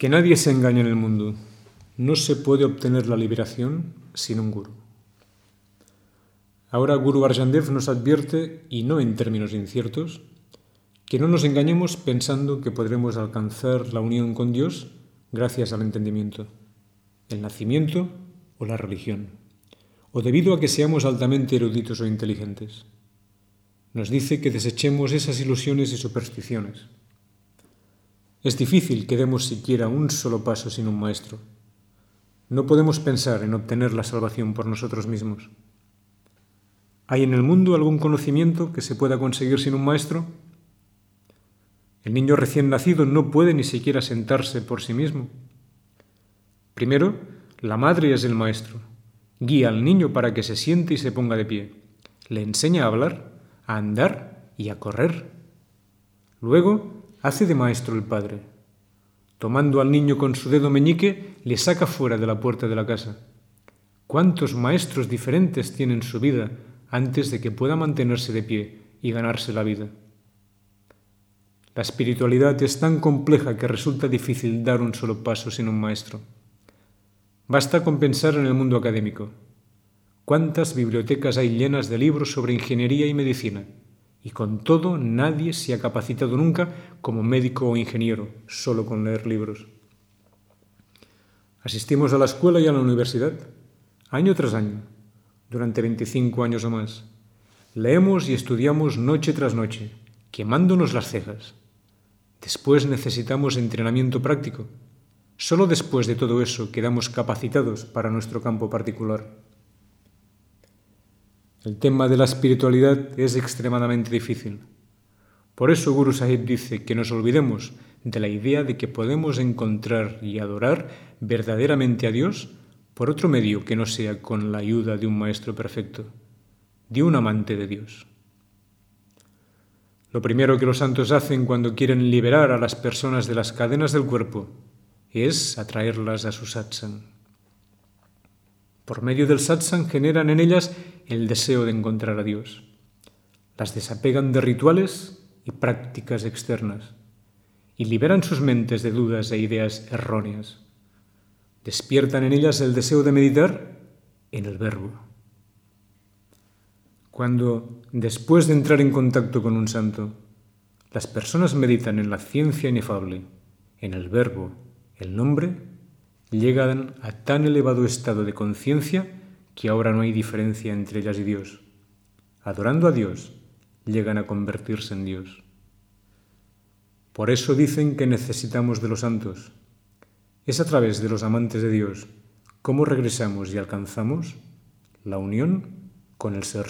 Que nadie se engañe en el mundo. No se puede obtener la liberación sin un gurú. Ahora Guru Arjan Dev nos advierte, y no en términos inciertos, que no nos engañemos pensando que podremos alcanzar la unión con Dios gracias al entendimiento, el nacimiento o la religión, o debido a que seamos altamente eruditos o inteligentes. Nos dice que desechemos esas ilusiones y supersticiones. Es difícil que demos siquiera un solo paso sin un maestro. No podemos pensar en obtener la salvación por nosotros mismos. ¿Hay en el mundo algún conocimiento que se pueda conseguir sin un maestro? El niño recién nacido no puede ni siquiera sentarse por sí mismo. Primero, la madre es el maestro. Guía al niño para que se siente y se ponga de pie. Le enseña a hablar, a andar y a correr. Luego, hace de maestro el padre. Tomando al niño con su dedo meñique, le saca fuera de la puerta de la casa. ¿Cuántos maestros diferentes tienen su vida antes de que pueda mantenerse de pie y ganarse la vida? La espiritualidad es tan compleja que resulta difícil dar un solo paso sin un maestro. Basta con pensar en el mundo académico. ¿Cuántas bibliotecas hay llenas de libros sobre ingeniería y medicina? Y con todo, nadie se ha capacitado nunca como médico o ingeniero, solo con leer libros. Asistimos a la escuela y a la universidad, año tras año, durante 25 años o más. Leemos y estudiamos noche tras noche, quemándonos las cejas. Después necesitamos entrenamiento práctico. Solo después de todo eso quedamos capacitados para nuestro campo particular. El tema de la espiritualidad es extremadamente difícil. Por eso Guru Sahib dice que nos olvidemos de la idea de que podemos encontrar y adorar verdaderamente a Dios por otro medio que no sea con la ayuda de un maestro perfecto, de un amante de Dios. Lo primero que los santos hacen cuando quieren liberar a las personas de las cadenas del cuerpo es atraerlas a su satsang. Por medio del satsang generan en ellas el deseo de encontrar a Dios. Las desapegan de rituales y prácticas externas y liberan sus mentes de dudas e ideas erróneas. Despiertan en ellas el deseo de meditar en el verbo. Cuando, después de entrar en contacto con un santo, las personas meditan en la ciencia inefable, en el verbo, el nombre, llegan a tan elevado estado de conciencia que ahora no hay diferencia entre ellas y Dios. Adorando a Dios, llegan a convertirse en Dios. Por eso dicen que necesitamos de los santos. Es a través de los amantes de Dios cómo regresamos y alcanzamos la unión con el Ser